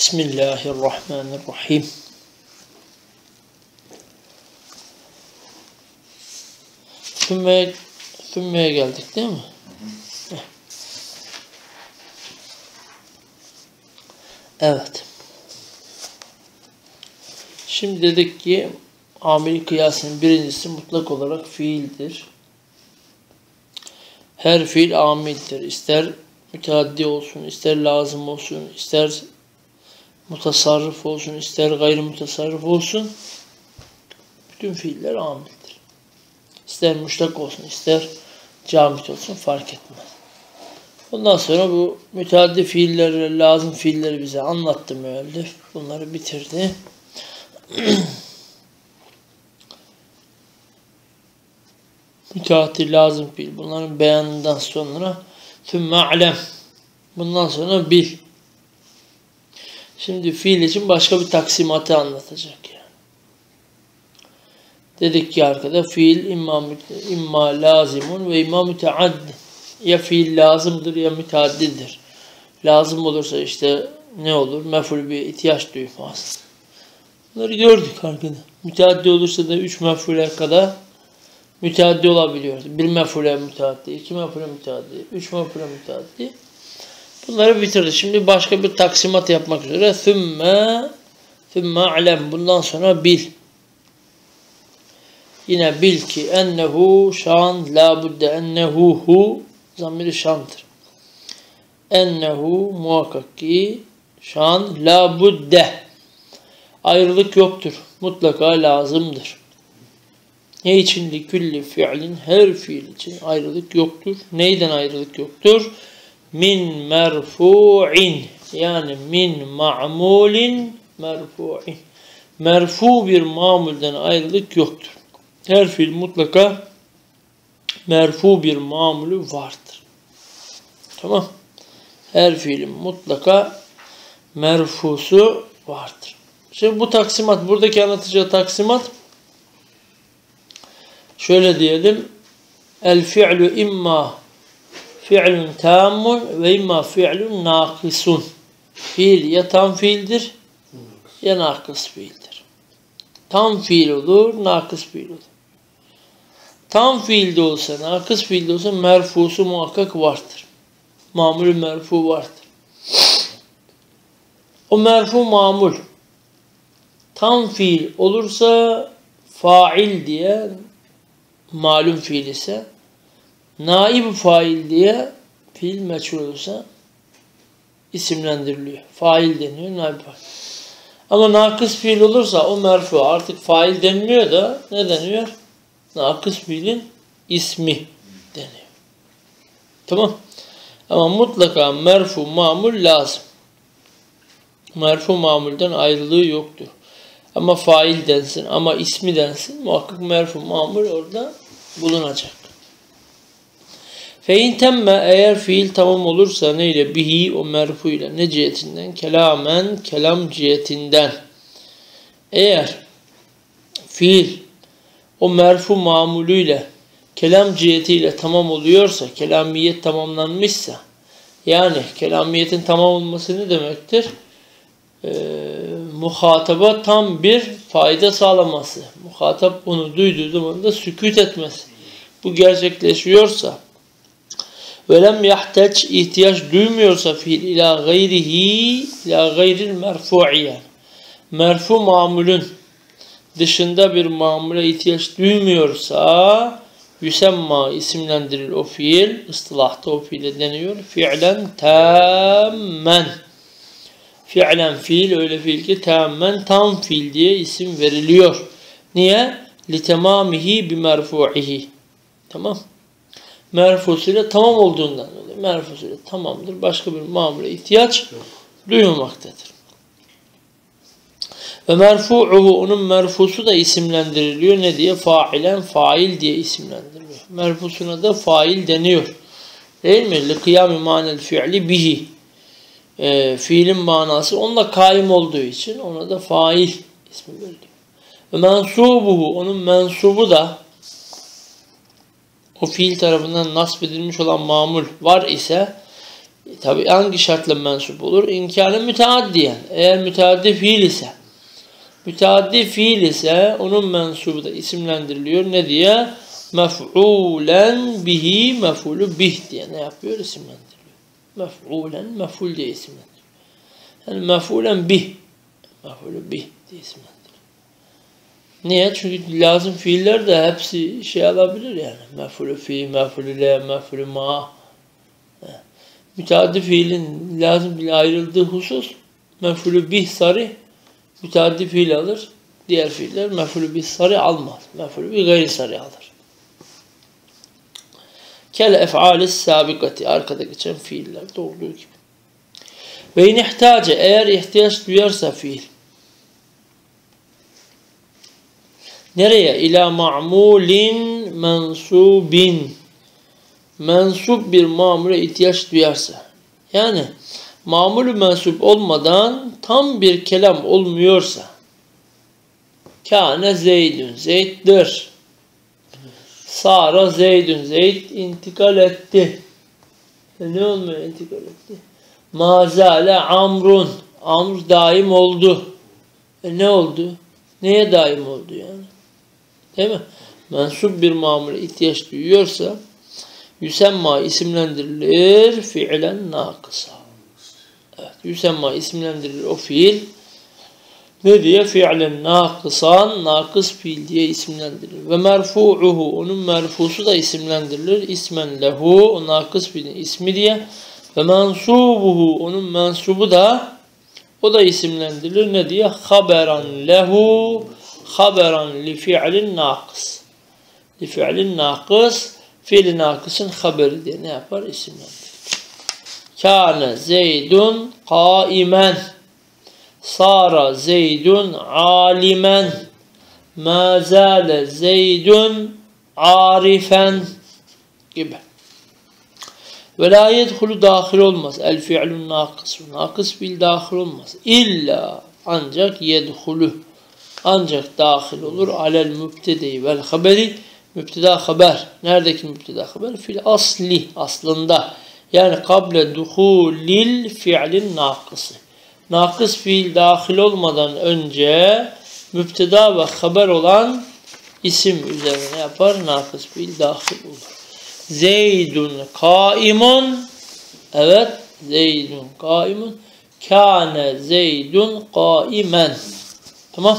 Bismillahirrahmanirrahim. Sümme'ye geldik değil mi? Evet. Şimdi dedik ki amil kıyasının birincisi mutlak olarak fiildir. Her fiil amildir. İster müteaddi olsun, ister lazım olsun, ister mutasarrıf olsun, ister gayrimutasarrıf olsun. Bütün fiiller amildir. İster müştak olsun, ister camit olsun fark etmez. Ondan sonra bu müteaddi fiilleri, lazım fiilleri bize anlattı müellif. Bunları bitirdi. Müteaddi, lazım fiil. Bunların beyanından sonra tümme alem. Bundan sonra bil. Şimdi fiil için başka bir taksimatı anlatacak yani. Dedik ki arkada fiil imma lazimun ve imma müteaddi. Ya fiil lazımdır ya müteaddidir. Lazım olursa işte ne olur? Mef'ul bir ihtiyaç duymaz. Bunları gördük arkada. Müteaddi olursa da 3 mef'ule kadar müteaddi olabiliyor. 1 mef'ule müteaddi, 2 mef'ule müteaddi, 3 mef'ule müteaddi. Bunları bitirdi. Şimdi başka bir taksimat yapmak üzere thümme alem. Bundan sonra bil. Yine bil ki ennehu şan la budde ennehu hu zamiri şandır. Ennehu muhakkak ki şan la budde ayrılık yoktur. Mutlaka lazımdır. Ne için? Likülli fiilin her fiil için ayrılık yoktur. Neyden ayrılık yoktur? Min merfu'in yani min ma'mulin merfu'in. Merfu bir mamulden ayrılık yoktur. Her fiil mutlaka merfu bir mamulü vardır. Tamam. Her fiilin mutlaka merfusu vardır. Şimdi bu taksimat, buradaki anlatacağı taksimat şöyle diyelim. El fi'lu imma fi'lun tammun ve imma fi'lun nakisun. Fiil ya tam fiildir ya nakıs fiildir. Tam fiil olur, nakıs fiil olur. Tam fiilde olsa, nakıs fiilde olsa merfusu muhakkak vardır. Mamul merfu vardır. O merfu mamul tam fiil olursa fail diye malum fiil ise, naib fail diye fiil meçhul olursa isimlendiriliyor. Fail deniyor, naib fail. Ama nakıs fiil olursa o merfu artık fail deniliyor da ne deniyor? Nakıs fiilin ismi deniyor. Tamam. Ama mutlaka merfu mamul lazım. Merfu mamulden ayrılığı yoktur. Ama fail densin, ama ismi densin, muhakkak merfu mamul orada bulunacak. Fe in temme eğer fiil tamam olursa neyle? Bihi o merfu ile ne cihetinden? Kelamen kelam cihetinden. Eğer fiil o merfu mamulüyle kelam cihetiyle tamam oluyorsa, kelamiyet tamamlanmışsa, yani kelamiyetin tamam olması ne demektir? Muhataba tam bir fayda sağlaması. Muhatap bunu duyduğu zaman da sükût etmesi. Bu gerçekleşiyorsa velem yahtaç ihtiyaç duymuyorsa fiil ila gayrihi ila gayril merfu'iyen. Merfu mamulün dışında bir mamule ihtiyaç duymuyorsa yüsemma isimlendirilir o fiil. Istilahta o fiile deniyor. Fi'len tammen. Fi'len fiil öyle fiil ki tammen tam fiil diye isim veriliyor. Niye? Litemamihi bimerfu'ihi. Tamam. Merfusuyla tamam olduğundan dolayı. Merfusuyla tamamdır. Başka bir mamule ihtiyaç duymamaktadır. Ve merfu'uhu onun merfusu da isimlendiriliyor. Ne diye? Fa'ilen fail diye isimlendiriliyor. Merfusuna da fail deniyor. Değil mi? Likıyami manel fi'li bihi. Fiilin manası onunla kaim olduğu için ona da fail ismi veriliyor. Ve mensubuhu onun mensubu da o fiil tarafından nasb edilmiş olan mamul var ise Tabi hangi şartla mensup olur? İmkanı müteaddiyen. Eğer müteaddi fiil ise onun mensubu da isimlendiriliyor. Ne diye? Mef'ulen bihi, mef'ulü bih diye ne yapıyor? İsimlendiriliyor. Mef'ulen, mef'ul diye isimlendiriyor. Yani mef'ulen bih, mef'ulü bih diye isimlendiriyor. Niye? Çünkü lazım fiiller de hepsi şey alabilir yani. Mef'ulü fi, mef'ulü le, mef'ulü ma. Müteaddi fiilin lazım bir ayrıldığı husus mef'ulü bih sarih müteaddi fiil alır. Diğer fiiller mef'ulü bih sarih almaz. Mef'ulü bih gayri sarih alır. Kel ef'alis sabikati, arkada geçen fiillerde olduğu gibi. Ve in ihtace, eğer ihtiyaç duyarsa fiil. Nereye? İlâ ma'mulin mensubin. Mensup bir mamule ihtiyaç duyarsa. Yani mamulü mensup olmadan tam bir kelam olmuyorsa. Kâne zeydün, zeyddir. Sara zeydün, zeyd intikal etti. Ne olmuyor intikal etti? Mazale amrun, amr daim oldu. Ne oldu? Neye daim oldu yani? Değil mi? Mensup bir mamule ihtiyaç duyuyorsa yüsemma isimlendirilir fiilen nakısa. Evet, yüsemma isimlendirilir o fiil. Ne diye? Fiilen nakısan, nakıs fiil diye isimlendirilir. Ve merfu'uhu, onun merfusu da isimlendirilir. İsmen lehu, o nakıs fiilin ismi diye. Ve mensubuhu, onun mensubu da o da isimlendirilir. Ne diye? Haberan lehu, haberan li fiilin nakıs. Li fiilin nakıs, fiil-i nakısın haberi diye ne yapar? İsimlendirir. Kâne zeydun kâimen. Sara zeydun alimen. Mâ zâle zeydun arifen gibi. Ve la yedhulu dahil olmaz. El fi'lun nakıs. Nakıs fiil dahil olmaz. İlla ancak yedhulu. Ancak dahil olur. Alel mübtede-i vel haberi. Mübteda haber. Neredeki mübteda haber? Fil asli. Aslında. Yani kable duhulil fi'lin nakısı. Nakıs fiil dahil olmadan önce mübteda ve haber olan isim üzerine yapar. Nakıs fiil dahil olur. Zeydun kaimun. Evet. Zeydun kaimun. Kâne zeydun kaimen. Tamam.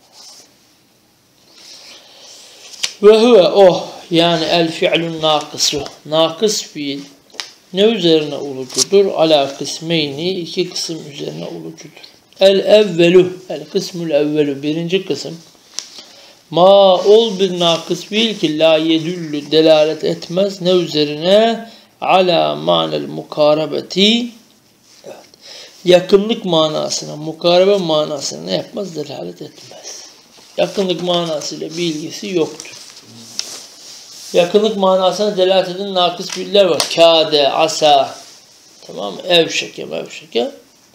Ve huve o. Yani el fi'lun nakısu. Nakıs fiil. Ne üzerine ulucudur? Ala kısmeyni, iki kısım üzerine ulucudur. El evvelu, el kısmül evvelu, birinci kısım. Ma ol bir nakıs fiil ki la yedüllü, delalet etmez. Ne üzerine? Ala manel mukarebeti. Evet. Yakınlık manasına, mukarebe manasına ne yapmaz? Delalet etmez. Yakınlık manasıyla bir ilgisi yoktur. Yakınlık manasına delalet eden nakıs fiiller var. Kâde, asa, tamam mı? Evşeke, mevşeke.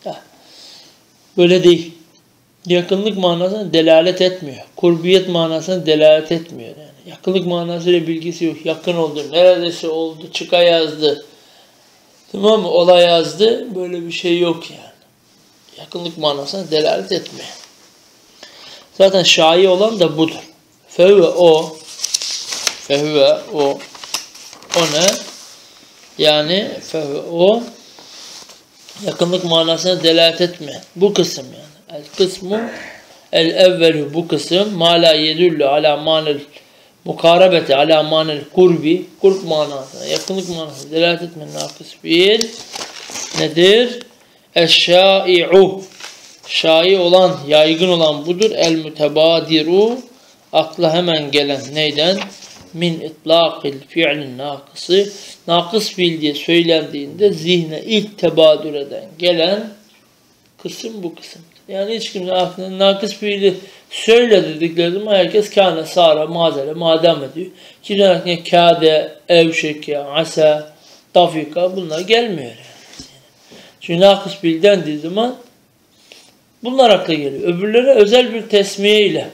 Böyle değil. Yakınlık manasına delalet etmiyor. Kurbiyet manasına delalet etmiyor. Yani yakınlık manasıyla bilgisi yok. Yakın oldu, neredeyse oldu, çıka yazdı. Tamam mı? Olay yazdı. Böyle bir şey yok yani. Yakınlık manasına delalet etmiyor. Zaten şai olan da budur. Fevve o. Fehüve o. O ne? Yani fehüve o. Yakınlık manasına delalet etme. Bu kısım yani. El kısmu el evvelu, bu kısım. Ma la yedullu ala manel mukarebeti ala manel kurbi. Kurb manasına, yakınlık manasına delalet etme nakıs fiil. Nedir? Eşşâi'u. Şai olan, yaygın olan budur. El mütebadiru. Akla hemen gelen neyden? Min itlaqil fi'lin nakısı. Nakıs fiil diye söylendiğinde zihne ilk tebadür eden, gelen kısım bu kısımdır. Yani hiç kimse aklına nakıs fiili söyle dedikleri zaman herkes kâne, sara, mazele, madem ediyor. Kimse aklına kâde, evşeke, asa, dafika bunlar gelmiyor yani. Çünkü nakıs fiil dendiği zaman bunlar akla geliyor. Öbürlere özel bir tesmiye ile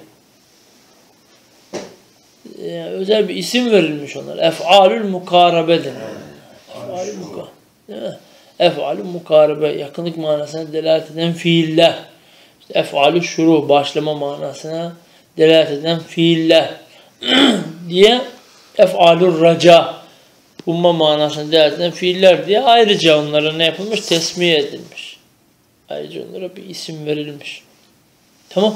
yani özel bir isim verilmiş onlara. Ef'alül mukarabe deniyor. Ef'alül mukarabe. Ef'alü mukarebe, yakınlık manasına delalet eden fiiller. İşte ef'alü şuru, başlama manasına delalet eden fiiller diye ef'alü raca, umma manasına delalet eden fiiller diye ayrıca onlara ne yapılmış? Tesmiye edilmiş. Ayrıca onlara bir isim verilmiş. Tamam.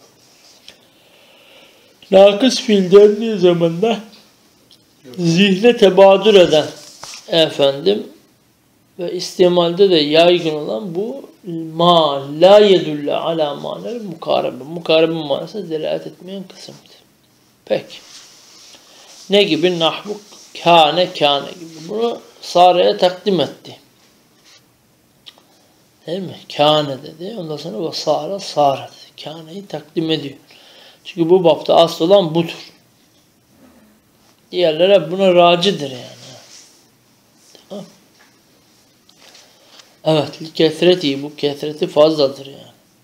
Nakıs fiil dendiği zaman da zihne tebadür eden ve istimalde de yaygın olan bu ma la yedülle ala manel mukarebe. Mukarebe manasına delalet etmeyen kısımdır. Peki. Ne gibi? Nahvu kâne gibi. Bunu Sare'ye takdim etti. Değil mi? Kâne dedi. Ondan sonra Sare dedi. Kâne'yi takdim ediyor. Çünkü bu bapta asıl olan budur. Diğerleri buna racidir yani. Tamam. Evet, kesreti, bu kesreti fazladır yani.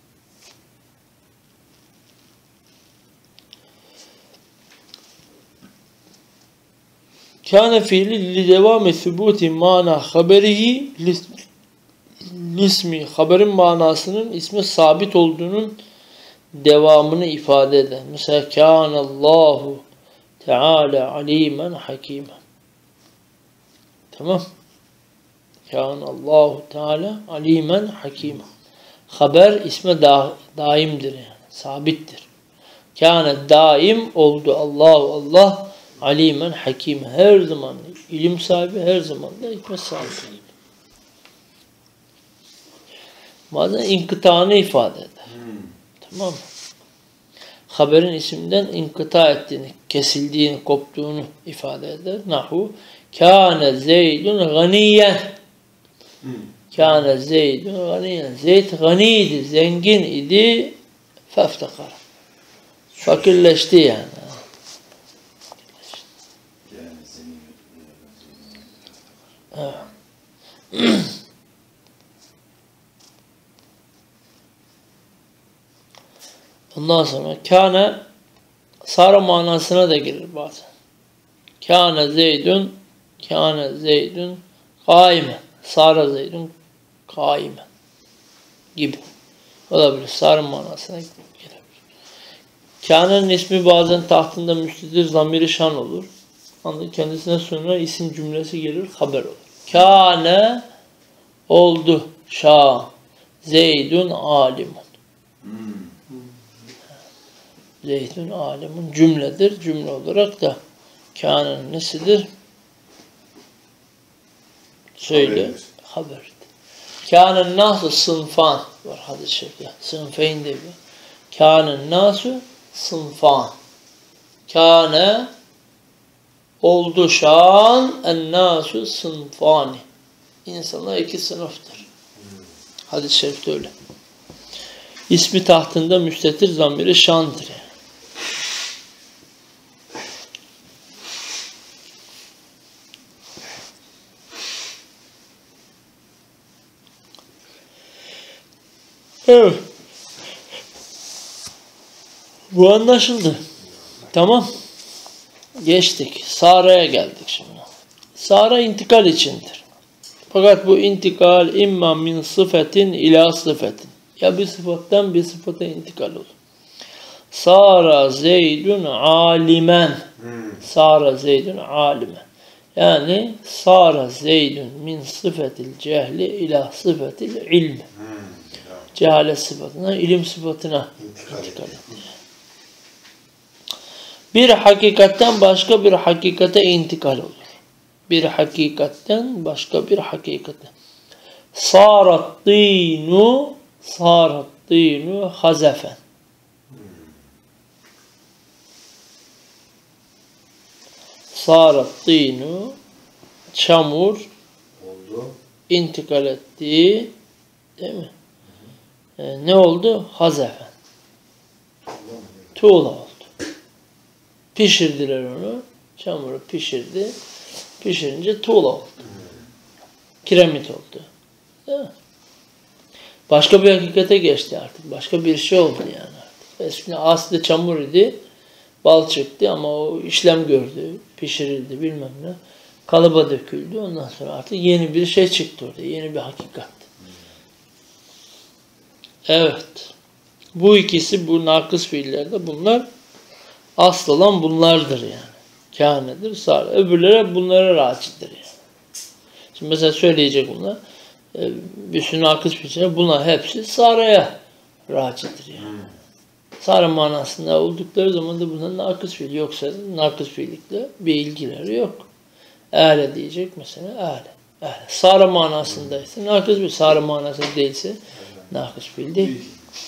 Kâne fiili li devâmi sübûti mana haberihi lismi, haberin manasının ismi sabit olduğunun devamını ifade eder. Mesela kânallâhu teâlâ alîmen hakîmen. Tamam. Kânallâhu teâlâ alîmen hakîmen. Haber isme daimdir yani. Sabittir. Kâne daim oldu Allah alîmen hakîmen. Her zaman ilim sahibi, her zaman da hikmet sahibi. Bazen inkıtanı ifade eder. Tamam mı? Haberin isimden inkıta ettiğini, kesildiğini, koptuğunu ifade eder. Nahu kâne zeydun ganiyen. Kâne zeydun ganiyen. Zeyd ganiydi, zengin idi. Feftekar. Fakirleşti yani. Evet. Ondan sonra kâne sara manasına da gelir bazen. Kâne zeydun kâimen. Sara zeydun kâimen gibi. Olabilir. Sara manasına gelir. Kâne'nin ismi bazen tahtında müstetir zamiri şan olur. Ancak kendisine sonra isim cümlesi gelir, haber olur. Kâne oldu şah. Zeydun alimun. Zeydun alimun cümledir. Cümle olarak da kâne'nin nesidir? Söyle. Haberdir. Kâne'n nâsu sınfan var hadis-i şerifte. Sınfeyn diye. Kâne'n nâsu sınfan. Kâne oldu şan en-nâsu sınfani. İnsanlar iki sınıftır. Hadis-i şerifte öyle. İsmi tahtında müstetir zamiri şandır yani. Evet. Bu anlaşıldı. Tamam. Geçtik. Sara'ya geldik şimdi. Sara intikal içindir. Fakat bu intikal imma min sıfetin ila sıfetin. Ya bir sıfattan bir sıfata intikal olur. Sara zeydun alimen. Sara zeydun alimen. Yani Sara zeydun min sıfetil cehli ila sıfetil ilmi. Cehalet sıfatına, ilim sıfatına intikal etti. Bir hakikatten başka bir hakikate intikal olur. Bir hakikatten başka bir hakikate. Sarat dinu hazefen. Sarat dinu çamur oldu. İntikal etti. Değil mi? Ne oldu? Hazefen. Tuğla oldu. Pişirdiler onu. Çamuru pişirdi. Pişirince tuğla oldu. Kiremit oldu. Değil mi? Başka bir hakikate geçti artık. Başka bir şey oldu yani artık. Eskiden aslı çamur idi. Bal çıktı ama o işlem gördü. Pişirildi bilmem ne. kalıba döküldü. Ondan sonra artık yeni bir şey çıktı orada. Yeni bir hakikat. Evet. Bu ikisi bu nakıs fiillerde bunlar asıl olan bunlardır yani. Kânedir, sâre. Öbürleri bunlara racidir yani. Şimdi mesela söyleyecek bunlar. Bir sürü nakıs fiiller bunlar hepsi sâre'ye racidir yani. Sâre manasında oldukları zaman da bunların nakıs fiil. Yoksa nakıs fiillikle bir ilgileri yok. Ehle diyecek mesela ehle. Ehle. Sâre manasındaysa nakıs fiil. Sâre manasında değilse nakıs fiil değil.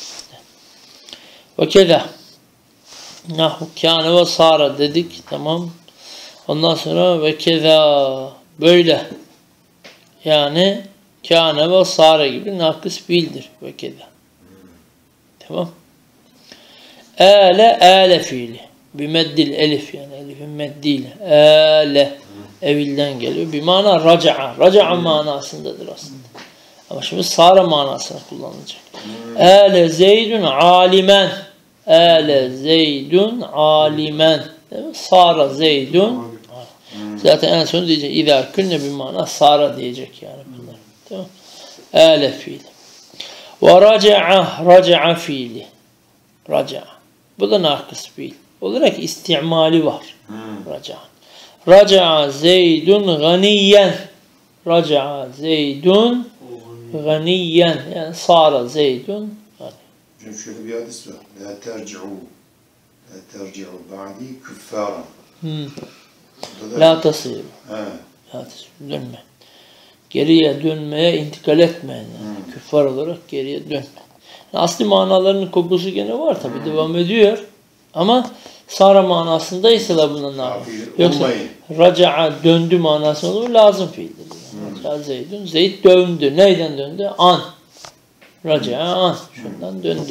Ve keda nahu kâne ve sâra dedik. Tamam. Ondan sonra ve keda böyle. Yani kâne ve sâra gibi nakıs fiildir. Ve keda. Tamam. Âle fiili. Bimeddil elif yani elifin meddiyle. Âle evilden geliyor. Bir mana raca'a. Raca'a manasındadır aslında. Ama şimdi sâra manasını kullanılacak. Âle zeydun alimen. Âle zeydun alimen. Sâra zeydun. Zaten en son diyecek. İzâ künne bir mana sâra diyecek yani bunlar. Tamam. Âle fiili. Ve raca'a fiili. Raca'a. Bu da nakıs fiil. Olarak istimali var. Raca'a. Raca'a zeydun ganiyen. Raca'a zeydun ganiyen. Yani sâra zeydun. Hocam şöyle bir hadis var. La terci'u ba'di küffâran. La tasîru. La tasîru. Dönme. Geriye dönmeye intikal etmeyin. Yani. Küffar olarak geriye dönme. Yani asli manalarının kokusu gene var tabi devam ediyor. Ama sara manasında ise de bunun yoksa raca'a döndü manasında olur lazım fiildir. Yani. Zeydun. Zeyd döndü. Neyden döndü? An. Raca'a an. Şundan döndü.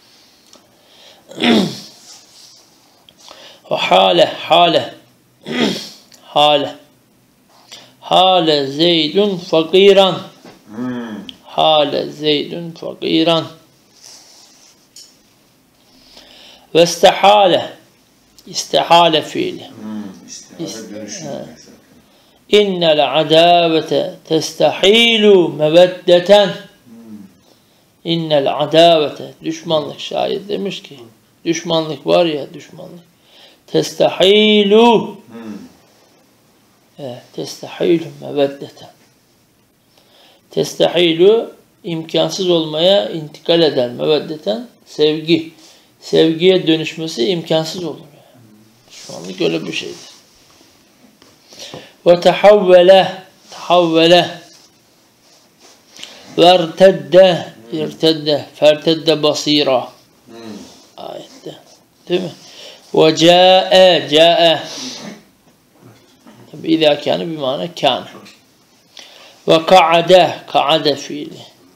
Hale. Hale Zeydun fakiran. Hale Zeydun fakiran. Ve istihale fiili. İnnel adavete testahilu meveddeten. İnnel adavete düşmanlık şair demiş ki düşmanlık var ya düşmanlık. Testahilu testahilu meveddeten. Testahilu imkansız olmaya intikal eder meveddeten sevgi. Sevgiye dönüşmesi imkansız olur. Düşmanlık öyle bir şeydir. Ve tehavvele ve irtedde fertedde basira ayette değil mi? Ve ca'e tabi idâ kâne bir mana kâne ve ka'ade fiili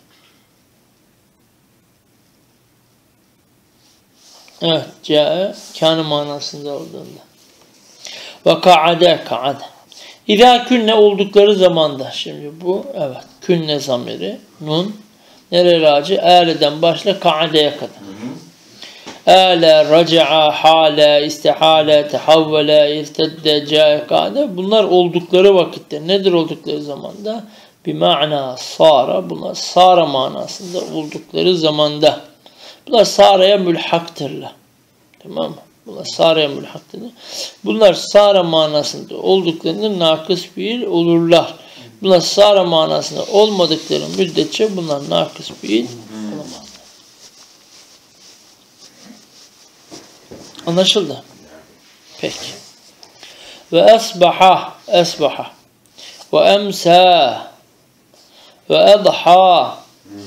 evet ca'e kâne manasında olduğunda ve ka'ade İzâ künne oldukları zamanda şimdi bu evet künne zamiri nun nereye raci? Âle'den başla ka'adeye kadar. Âle, raca'a, hâle, istihâle, tehavvele, irtedde, câe, ka'ade. Bunlar oldukları vakitte. Nedir oldukları zamanda? Bir ma'na sâra. Bunlar sâra manasında oldukları zamanda. Bunlar sâra'ya mülhaktırlar. Tamam mı? Bunlar sâra'ya mülhaktırlar. Bunlar sâra manasında olduklarında nakıs fiil olurlar. Bunlar sâra manasında olmadıkları müddetçe bunlar nakıs fiil olamaz. Anlaşıldı? Peki. Ve esbaha ve emsa ve edha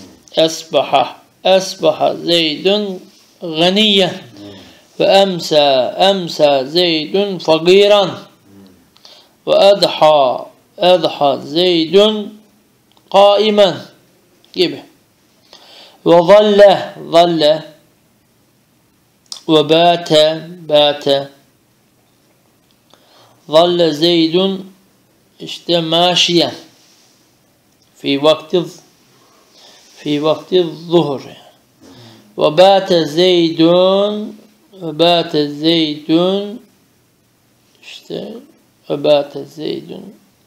esbaha zeydun ganiyen ve emsa zeydun fakiran ve edha zeydun kaimen gibi. Ve zalle ve bate zalle zeydun işte maşiyen fi vakti zuhur ve bate zeydun işte ve bate zeydun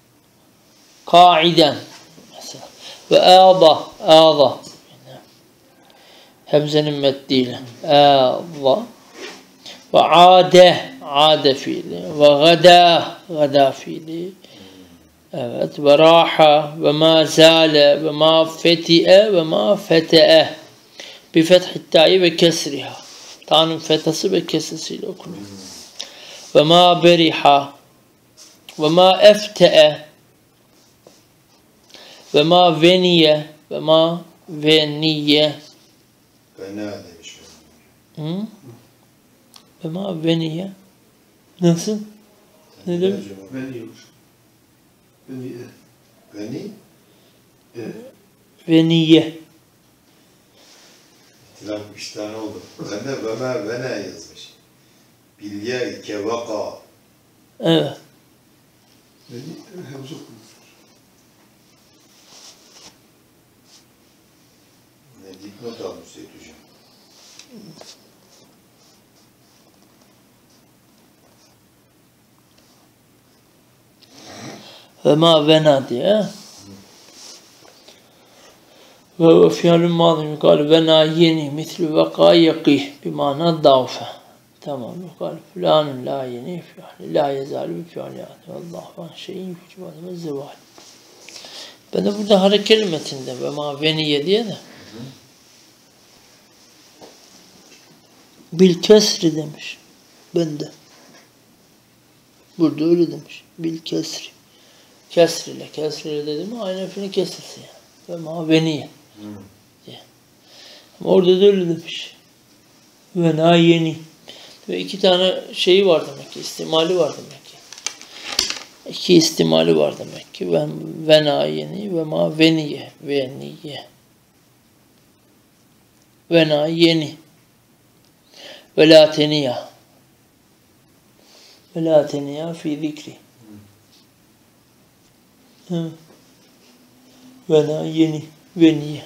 Kaiden. Mesela. Ve ağda. Hemzenin meddiyle. Ağda. Ve ade fiili. Ve gada fiili. Evet. Ve raha. Ve ma zale. Ve ma feti'e. Ve ma fete'e. Bi fethi ta'i ve kesriha. Ta'nın fethası ve kesrisiyle okunur. Ve ma beriha. Ve ma efte'e. Ve ma veniye. Ve ma veniye. Vena demiş. Hı? Ve ma veniye. Nasıl? Ne demek? Veniyormuş. Veni? Veniye. İhtilaf 3 tane oldu. Ben de vena yazmış. Bilye ike vaka. Evet. Veni hemze okunmuş. Ne dipnot almış Seyit Hocam. Ve ma vena diye. Ve fiilün mâzim yukâlu vena yeni mislü veka yakih bimâna dâfe. Tamam yukâlu filanun la yeni fi'li la yezâlu bi fi'li Allahu an şeyin fücûbâdeme zevâl. Ben de burada harekeli metinde ve ma veniye diye de bil kesri demiş. Ben de. Burada öyle demiş. Bil kesri. Kesriyle dedim mi aynı harfini kesirsin yani. Ve ma veniye. Diye. Ama orada da öyle demiş. Ve na yeni. Ve 2 tane şeyi var demek ki. İstimali var demek ki. 2 istimali var demek ki. Ve na yeni ve ma veniye. Veniye. Ve na yeni. Ve la teniya. Ve la teniya fi zikri. Ve na yeni. Veniye.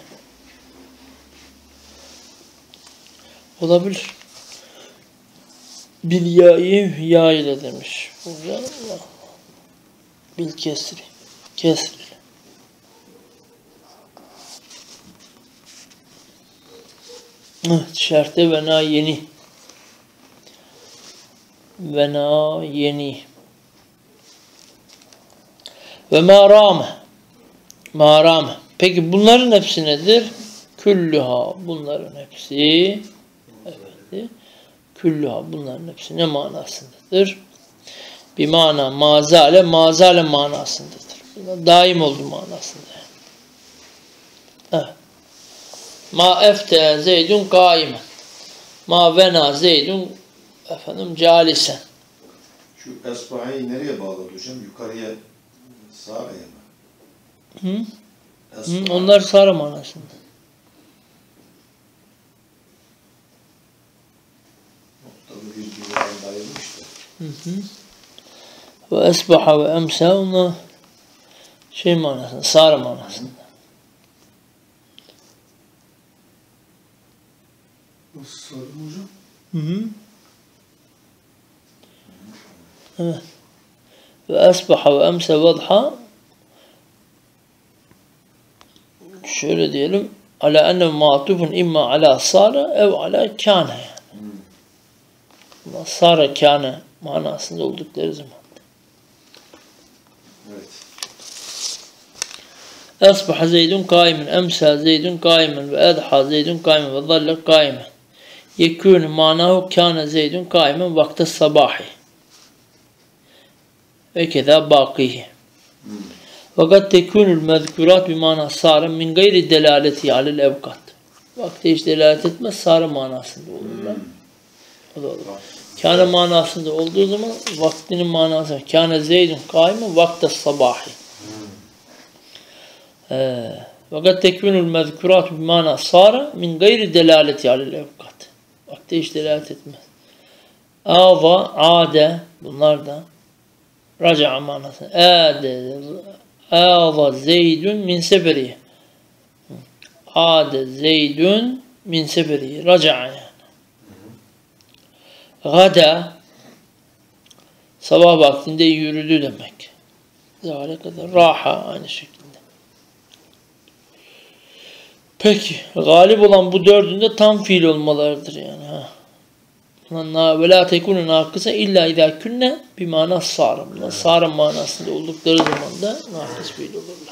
Olabilir. Bil ya'yı ya ile demiş. Burada bil kesri. Kesri. Evet, şerhte ve na yeni. Ve na yeni. Ve ma rame. Peki bunların hepsi nedir? Küllüha. Bunların hepsi evet. Küllüha. Bunların hepsi ne manasındadır? Bir mana mazale manasındadır. Daim olduğu manasında. Evet. Ma efte zeydun kaimen. Ma vena zeydun calisen. Şu esbahayı nereye bağladı hocam? Yukarıya sağa mı? Onlar sarı manasında. Noktalı virgülden dayanmıştı. Ve esbaha ve emsa onlar şey manasında, sarı manasında. Nasıl sardım hocam? Evet. Ve esbaha ve emsa vadha şöyle diyelim ala enne ma'tufun imma ala sara ev ala kâne yani. Sara kâne manasında oldukları zaman. Evet. Esbaha zeydun kaimen, emsa zeydun kaimen ve edha zeydun kaimen ve zalle kaimen. Yekûnü manahu kâne zeydun kaimen vakte sabahi. Ve keza bakihi. Fakat tekûnül mezkûrat bimâna sâre min gayri delaleti alel evkat. Vakti hiç delalet etmez, sâre manasında olurlar. O da olur. Kâne manasında olduğu zaman vaktinin manası. Kâne zeydun kâime vakte sabahi. Fakat tekûnül mezkûrat bimâna sâre min gayri delaleti alel evkat. Vakti hiç delalet etmez. Âza, âde bunlar da raca'a manası. Âza zeydun min seferiye. Âde zeydun min seferiye. Raca'a yani. Gada sabah vaktinde yürüdü demek. Zâle kadar. Raha aynı şekilde. Peki. Galip olan bu dördünde tam fiil olmalarıdır yani. Ve la tekunu nakısa illa idâ künne bir mana sâra. Bunlar sâra manasında oldukları zaman da nakıs fiil olurlar.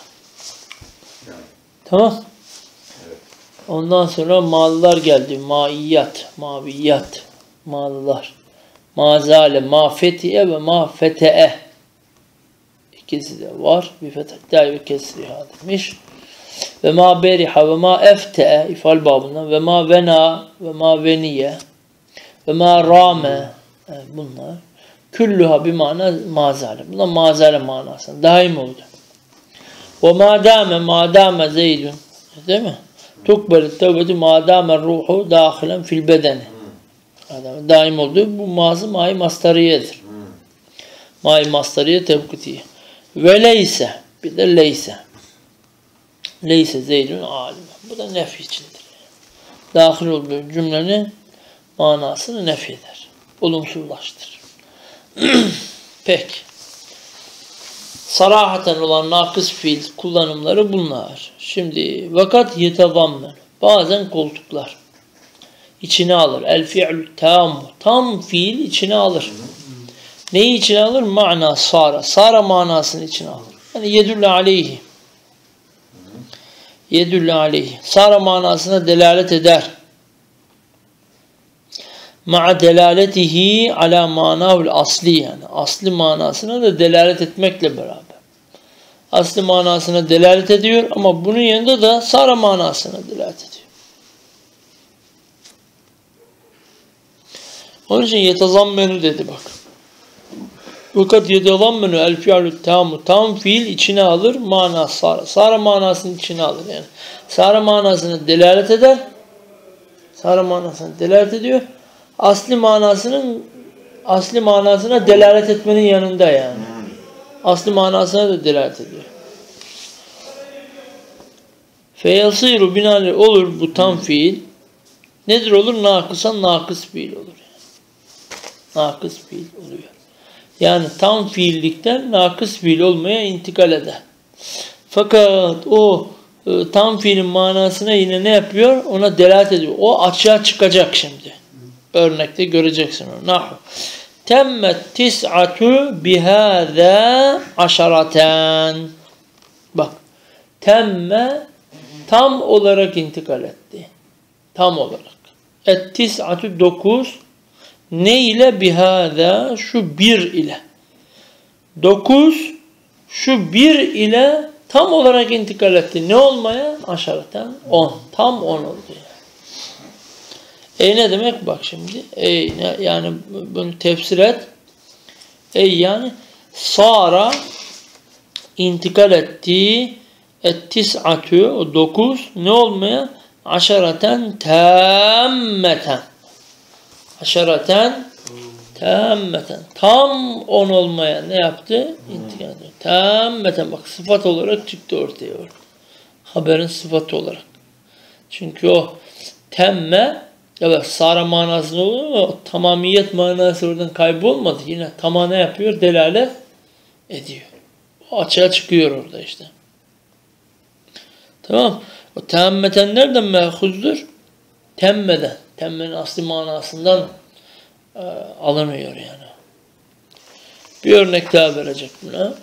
Tamam. Ondan sonra mallar geldi. Maiyat, maviyat, mallar. Mazale, mafetiye ve mafete'e. İkisi de var. Bir fethetler ve kesriha demiş. Ve ma beriha ve ma efte'e ifal babından ve ma vena ve ma veniye ve ma rame bunlar. Küllüha bir mana mazale. Bunlar mazale manasında. Daim oldu. Ve madame zeydün. Değil mi? Tukbelit tevbeti madame ruhu dahilen fil bedeni. Daim oldu. Bu mazı mai mastariyedir. Mai mastariye tevkitiye. Ve leyse. Bir de leyse. Leyse zeydün alime. Bu da nefi içindir. Dahil olduğu cümlenin manasını nefi eder. Olumsuzlaştırır. Peki. Sarahaten olan nakıs fiil kullanımları bunlar. Şimdi vakat yetazammen. Bazen koltuklar. İçine alır. El fi'lü tam. Tam fiil içine alır. Neyi içine alır? Ma'na sara. Sara manasını içine alır. Yani yedülle aleyhi. Yedülle aleyhi. Sara manasına delalet eder. Ma'a delaletihi ala manavul asli yani. Asli manasına da delalet etmekle beraber. Asli manasına delalet ediyor ama bunun yanında da sara manasına delalet ediyor. Onun için yetazammenu dedi bak. Fakat yetazammenu el fi'lü tamu. Tam fiil içine alır. Mana sara. Sara manasını içine alır yani. Sara manasına delalet eder. Sara manasına delalet ediyor. Asli manasına delalet etmenin yanında yani. Asli manasına da delalet ediyor. Feyasiru binaenaleyh olur bu tam fiil. Nedir olur? Nakısan nakıs fiil olur. Yani. Nakıs fiil oluyor. Yani tam fiillikten nakıs fiil olmaya intikal eder. Fakat o tam fiilin manasına yine ne yapıyor? Ona delalet ediyor. O açığa çıkacak şimdi. Örnekte göreceksin onu. Nahu. Temmet tis'atu bihâzâ aşaraten. Bak. Temme tam olarak intikal etti. Tam olarak. Et tis'atu 9. Ne ile? Bihâzâ şu 1 ile. 9 şu 1 ile tam olarak intikal etti. Ne olmaya? Aşaraten 10. Tam 10 oldu yani. Ne demek? Bak şimdi. Yani bunu tefsir et. Yani sara intikal ettiği tis'atü o 9 ne olmaya? Aşaraten temmeten. Aşaraten temmeten. Tam 10 olmaya ne yaptı? İntikal etti. Temmeten. Bak sıfat olarak çıktı ortaya. Haberin sıfatı olarak. Çünkü o temme evet sara manasında olur ama o tamamiyet manası oradan kaybolmadı. Yine tamam ne yapıyor? Delalet ediyor. O açığa çıkıyor orada işte. Tamam. O temmeten nereden mehuzdur? Temmeden. Temmenin asli manasından alınıyor yani. Bir örnek daha verecek buna.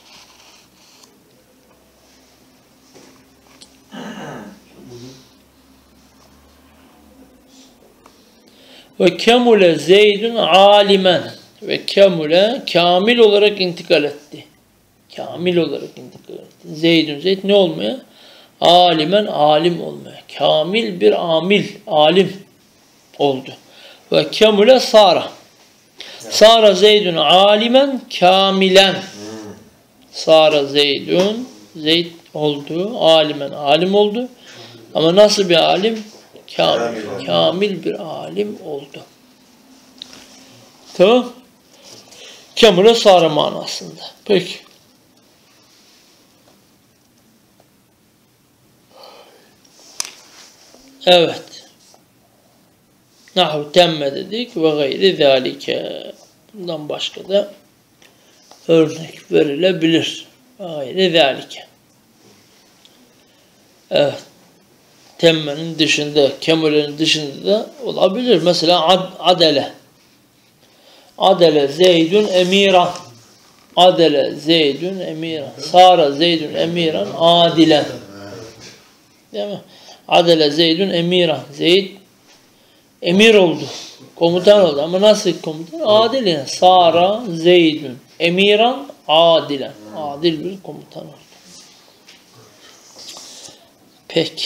Ve kemule zeydun alimen. Ve kemule kamil olarak intikal etti. Kamil olarak intikal etti. Zeydun zeyd ne olmaya? Alimen alim olmaya. Kamil bir alim oldu. Ve kemule sara. Sara zeydun alimen kamilen. Sara zeydun zeyd oldu. Alimen alim oldu. Ama nasıl bir alim? Kamil bir alim oldu. Tamam. Kemule sara manasında. Peki. Evet. Nahu temme dedik ve gayri zalike. Bundan başka da örnek verilebilir. Gayri zâlike. Evet. Temmenin dışında, kemulenin dışında da olabilir. Mesela adele. Adele Zeydun emiran. Adele Zeydun emiran. Sara Zeydun emiran adilen. Değil mi? Adele Zeydun emiran. Zeyd emir oldu. Komutan oldu. Ama nasıl komutan? Adilen. Sara Zeydun emiran adilen. Adil bir komutan oldu. Peki.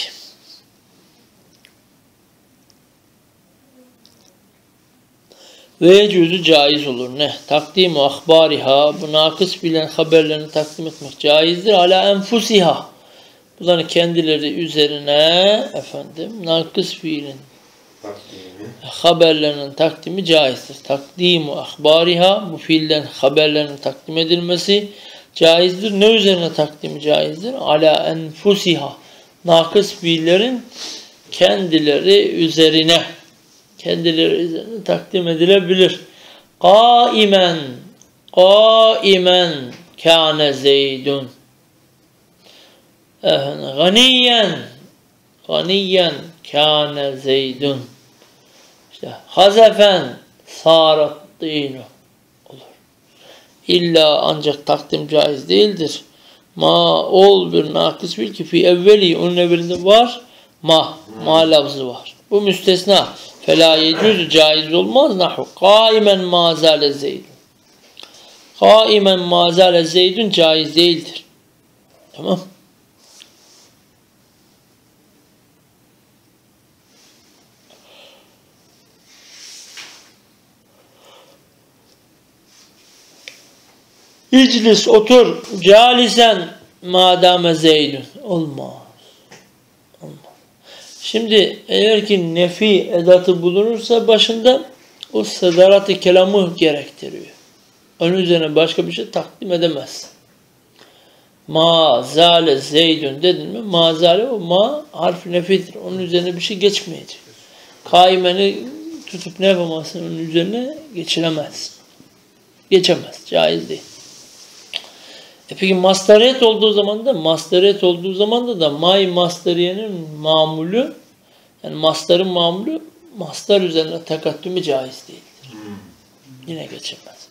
Ve yecuzu caiz olur. Ne? Takdim-u ahbariha, bu nakıs bilen haberlerini takdim etmek caizdir. Ala enfusiha. Bunların kendileri üzerine nakıs fiilin haberlerinin takdimi caizdir. Takdim-u ahbariha, bu fiilden haberlerinin takdim edilmesi caizdir. Ne üzerine takdimi caizdir? Ala enfusiha. Nakıs fiillerin kendileri üzerine takdim edilebilir. Kaimen kâne Zeydun. Ganiyen kâne Zeydun. İşte hazefen sârat dînu olur. İlla ancak takdim caiz değildir. Ma ol bir nakis bil ki fi evveli, onun evvelinde var ma lafzı var. Bu müstesna. Fela yecüzü, caiz olmaz. Nahu kaimen mazale Zeydun. Kaimen mazale Zeydun caiz değildir. Tamam. İclis, otur. Calisen madame Zeydun. Olmaz. Şimdi eğer ki nefi edatı bulunursa başında o sedarat-ı kelamı gerektiriyor. Onun üzerine başka bir şey takdim edemez. Ma zale Zeydun dedin mi? Ma zale, o ma harf nefidir. Onun üzerine bir şey geçmeyecek. Kaimeni tutup ne yapamazsın? Onun üzerine geçilemez. Geçemez. Caiz değil. Peki mastariyet olduğu zaman da may mastariyenin mamulü, yani mastarın mamulü mastar üzerine tekattümü caiz değildir. Yine geçemez.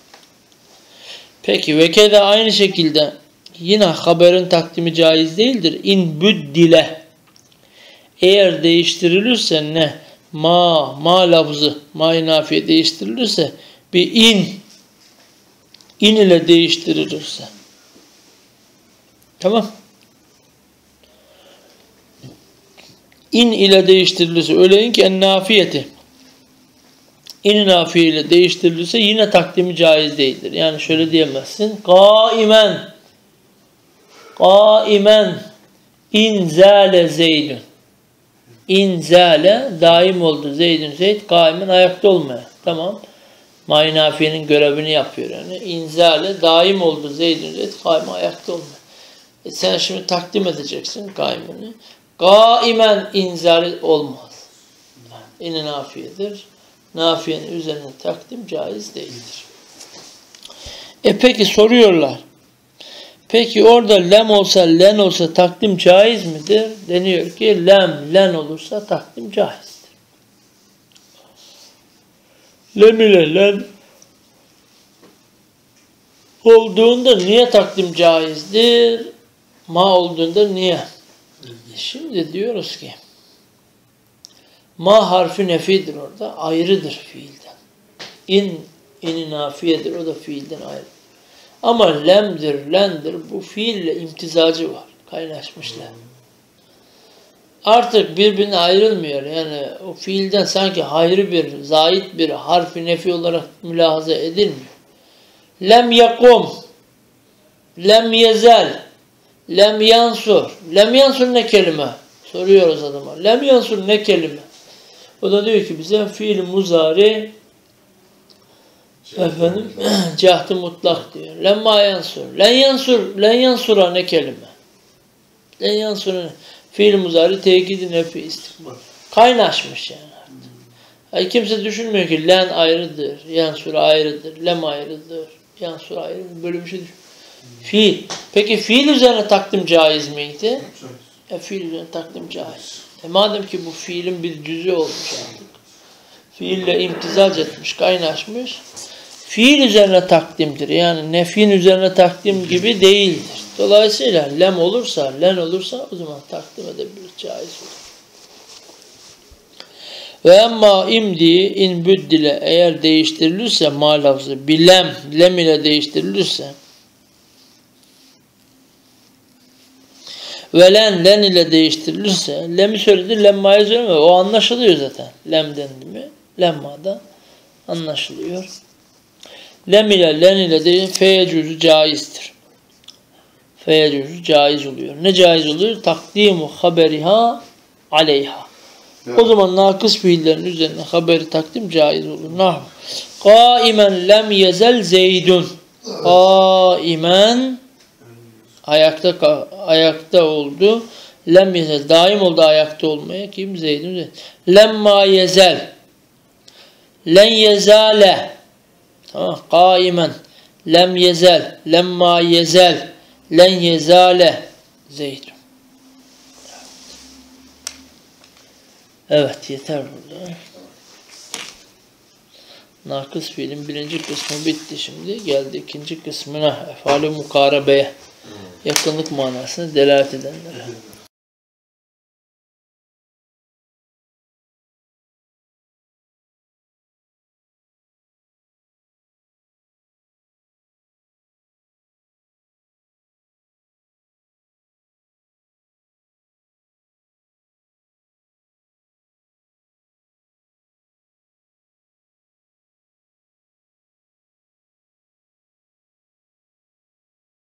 Peki ve keda aynı şekilde yine haberin takdimi caiz değildir. İn büddile, eğer değiştirilirse ne? Ma lafzı, ma-i nafiye değiştirilirse bir in ile değiştirilirse. Tamam. İn ile değiştirilirse, öyle ki en nafiyeti. İn nafiye ile değiştirilirse yine takdimi caiz değildir. Yani şöyle diyemezsin. Kaimen inzale Zeydun. İnzale daim oldu Zeydun. Zeyd kaimen ayakta olmaya. Tamam. Ma-i nafiyenin görevini yapıyor yani. İnzale daim oldu Zeydun. Zeyd kaimen ayakta olmaya. Sen şimdi takdim edeceksin kaimini. Kaimen inzali olmaz. İni nafiyedir. Nafiyenin üzerine takdim caiz değildir. Peki soruyorlar. Peki orada lem olsa, len olsa takdim caiz midir? Deniyor ki len olursa takdim caizdir. Lem ile len olduğunda niye takdim caizdir? Ma olduğunda niye? Şimdi diyoruz ki ma harfi nefidir orada. Ayrıdır fiilden. İni nafiyedir. O da fiilden ayrı. Ama lemdir, lendir. Bu fiille imtizacı var. Kaynaşmışlar. Artık birbirine ayrılmıyor. Yani o fiilden sanki hayrı bir, zait bir harfi nefi olarak mülahaza edilmiyor. Lem yakum, lem yezel, lem yansur. Lem yansur ne kelime? Soruyoruz adama. Lem yansur ne kelime? O da diyor ki bize fiil muzari cahd-ı mutlak diyor. Lemma yansur. Len yansura ne kelime? Len yansura fiil muzari tekid-i nefi istikbal. Kaynaşmış yani artık. Kimse düşünmüyor ki len ayrıdır, yansur ayrıdır, lem ayrıdır, yansur ayrıdır. Böyle bir şey düşün. Fiil. Peki fiil üzerine takdim caiz miydi? Caiz. Fiil üzerine takdim caiz. Madem ki bu fiilin bir cüzü olmuş artık. Fiille imtizac etmiş, kaynaşmış. Fiil üzerine takdimdir. Yani nefin üzerine takdim gibi değildir. Dolayısıyla lem olursa, len olursa o zaman takdim edebilir, caiz olur. Ve emma imdi in büddile eğer değiştirilirse ma lafzı bilem, lem ile değiştirilirse ve len ile değiştirilirse lem'i söyledi, lemma'yı söylemiyor. O anlaşılıyor zaten. Lem dendi mi? Lemma'da anlaşılıyor. Lem ile len ile değil feyecüzü caizdir. Feyecüzü caiz oluyor. Ne caiz oluyor? Takdimu haberiha aleyha. Evet. O zaman nakıs fiillerin üzerine haberi takdim caiz olur. Nahu. Kaimen lem yezel zeydun. Kaimen ayakta oldu. Lem yezel daim oldu ayakta olmaya. Kim? Zeydun. Lemma yezel. Len yezale. Tamam. Kaimen lem yezel. Lemma yezel. Len yezale. Zeydun. Evet, yeter burada. Nakıs fiilin birinci kısmı bitti şimdi. Geldi ikinci kısmına. Efal-i mukarebeye. Yakınlık manasını delalet edenlere.